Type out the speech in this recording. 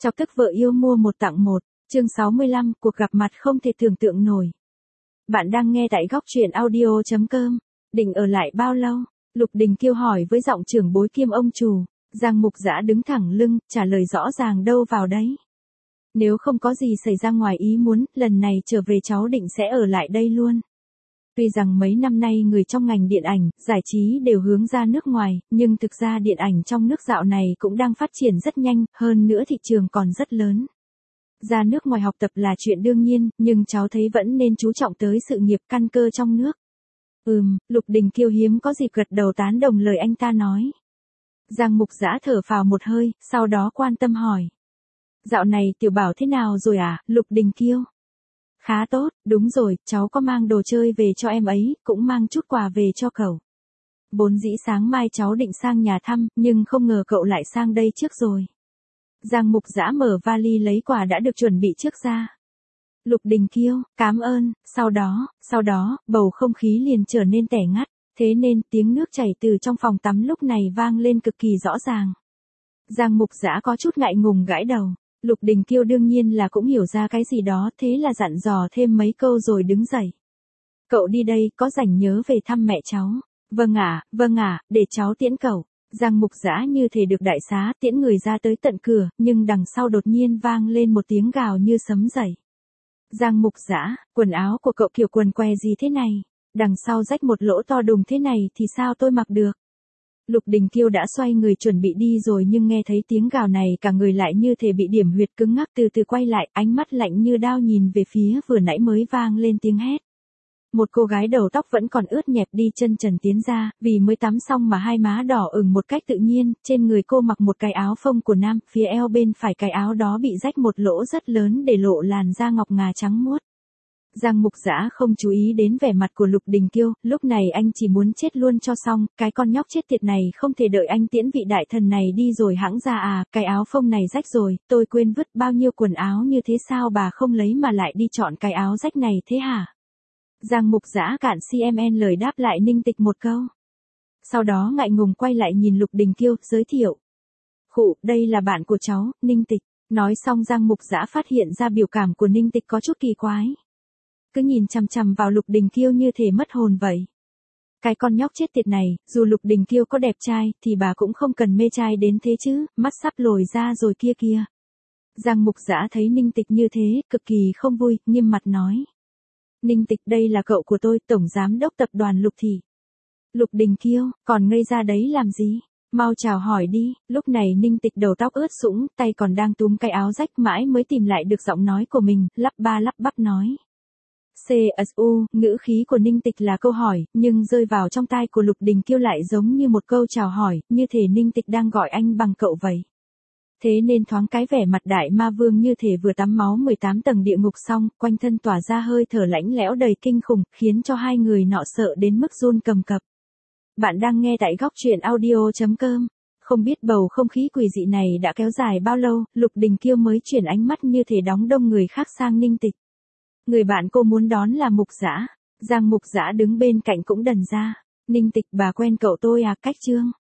Chọc tức vợ yêu mua một tặng một, chương 65, cuộc gặp mặt không thể tưởng tượng nổi. Bạn đang nghe tại góc truyện audio.com. Định ở lại bao lâu? Lục Đình Kiêu hỏi với giọng trưởng bối kiêm ông chủ. Giang Mục Dã đứng thẳng lưng, trả lời rõ ràng đâu vào đấy. Nếu không có gì xảy ra ngoài ý muốn, lần này trở về cháu định sẽ ở lại đây luôn. Tuy rằng mấy năm nay người trong ngành điện ảnh, giải trí đều hướng ra nước ngoài, nhưng thực ra điện ảnh trong nước dạo này cũng đang phát triển rất nhanh, hơn nữa thị trường còn rất lớn. Ra nước ngoài học tập là chuyện đương nhiên, nhưng cháu thấy vẫn nên chú trọng tới sự nghiệp căn cơ trong nước. Lục Đình Kiêu hiếm có dịp gật đầu tán đồng lời anh ta nói. Giang Mục Dã thở phào một hơi, sau đó quan tâm hỏi. Dạo này Tiểu Bảo thế nào rồi à, Lục Đình Kiêu? Khá tốt, đúng rồi, cháu có mang đồ chơi về cho em ấy, cũng mang chút quà về cho cậu. Vốn dĩ sáng mai cháu định sang nhà thăm, nhưng không ngờ cậu lại sang đây trước rồi. Giang Mục Dã mở vali lấy quà đã được chuẩn bị trước ra. Lục Đình Kiêu, cảm ơn, sau đó, bầu không khí liền trở nên tẻ ngắt, thế nên tiếng nước chảy từ trong phòng tắm lúc này vang lên cực kỳ rõ ràng. Giang Mục Dã có chút ngại ngùng gãi đầu. Lục Đình Kiêu đương nhiên là cũng hiểu ra cái gì đó, thế là dặn dò thêm mấy câu rồi đứng dậy. Cậu đi đây, có rảnh nhớ về thăm mẹ cháu. Vâng ạ, để cháu tiễn cậu. Giang Mục Dã như thể được đại xá tiễn người ra tới tận cửa, nhưng đằng sau đột nhiên vang lên một tiếng gào như sấm dậy. Giang Mục Dã, quần áo của cậu kiểu quần què gì thế này? Đằng sau rách một lỗ to đùng thế này thì sao tôi mặc được? Lục Đình Kiêu đã xoay người chuẩn bị đi rồi nhưng nghe thấy tiếng gào này cả người lại như thể bị điểm huyệt cứng ngắc, từ từ quay lại, ánh mắt lạnh như đao nhìn về phía vừa nãy mới vang lên tiếng hét. Một cô gái đầu tóc vẫn còn ướt nhẹp đi chân trần tiến ra, vì mới tắm xong mà hai má đỏ ửng một cách tự nhiên, trên người cô mặc một cái áo phông của nam, phía eo bên phải cái áo đó bị rách một lỗ rất lớn để lộ làn da ngọc ngà trắng muốt. Giang Mục Dã không chú ý đến vẻ mặt của Lục Đình Kiêu, lúc này anh chỉ muốn chết luôn cho xong, cái con nhóc chết tiệt này không thể đợi anh tiễn vị đại thần này đi rồi hãng ra à, cái áo phông này rách rồi, tôi quên vứt bao nhiêu quần áo như thế sao bà không lấy mà lại đi chọn cái áo rách này thế hả? Giang Mục Dã cạn CMN lời đáp lại Ninh Tịch một câu. Sau đó ngại ngùng quay lại nhìn Lục Đình Kiêu, giới thiệu. Khụ, đây là bạn của cháu, Ninh Tịch. Nói xong Giang Mục Dã phát hiện ra biểu cảm của Ninh Tịch có chút kỳ quái. Cứ nhìn chằm chằm vào Lục Đình Kiêu như thể mất hồn vậy. Cái con nhóc chết tiệt này, dù Lục Đình Kiêu có đẹp trai, thì bà cũng không cần mê trai đến thế chứ, mắt sắp lồi ra rồi kia. Giang Mục Dã thấy Ninh Tịch như thế, cực kỳ không vui, nghiêm mặt nói. Ninh Tịch, đây là cậu của tôi, Tổng Giám đốc Tập đoàn Lục Thị. Lục Đình Kiêu, còn ngây ra đấy làm gì? Mau chào hỏi đi. Lúc này Ninh Tịch đầu tóc ướt sũng, tay còn đang túm cái áo rách, mãi mới tìm lại được giọng nói của mình, lắp ba lắp bắp nói. CSU, ngữ khí của Ninh Tịch là câu hỏi, nhưng rơi vào trong tai của Lục Đình Kiêu lại giống như một câu chào hỏi, như thể Ninh Tịch đang gọi anh bằng cậu vậy. Thế nên thoáng cái vẻ mặt đại ma vương như thể vừa tắm máu 18 tầng địa ngục xong, quanh thân tỏa ra hơi thở lãnh lẽo đầy kinh khủng, khiến cho hai người nọ sợ đến mức run cầm cập. Bạn đang nghe tại góc truyện audio.com. Không biết bầu không khí quỷ dị này đã kéo dài bao lâu, Lục Đình Kiêu mới chuyển ánh mắt như thể đóng đông người khác sang Ninh Tịch. Người bạn cô muốn đón là Mục Dã. Giang Mục Dã đứng bên cạnh cũng đần ra. Ninh Tịch, bà quen cậu tôi à, cách Trương.